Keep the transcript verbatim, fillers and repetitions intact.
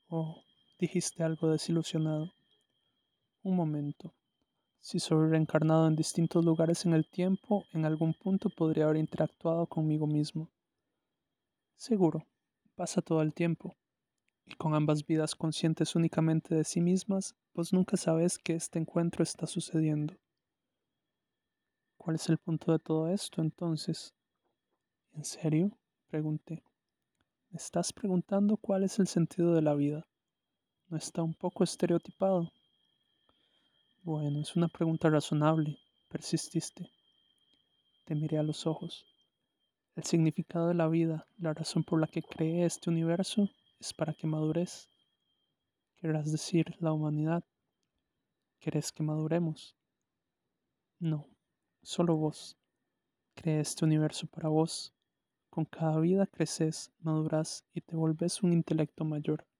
Oh, dijiste algo desilusionado. Un momento. Si soy reencarnado en distintos lugares en el tiempo, en algún punto podría haber interactuado conmigo mismo. Seguro, pasa todo el tiempo, y con ambas vidas conscientes únicamente de sí mismas, pues nunca sabes que este encuentro está sucediendo. ¿Cuál es el punto de todo esto entonces? ¿En serio? Pregunté. ¿Me estás preguntando cuál es el sentido de la vida? ¿No está un poco estereotipado? Bueno, es una pregunta razonable, persististe. Te miré a los ojos. El significado de la vida, la razón por la que creé este universo, es para que madures. Querrás decir, la humanidad. ¿Querés que maduremos? No, solo vos. Creé este universo para vos. Con cada vida creces, maduras y te volvés un intelecto mayor.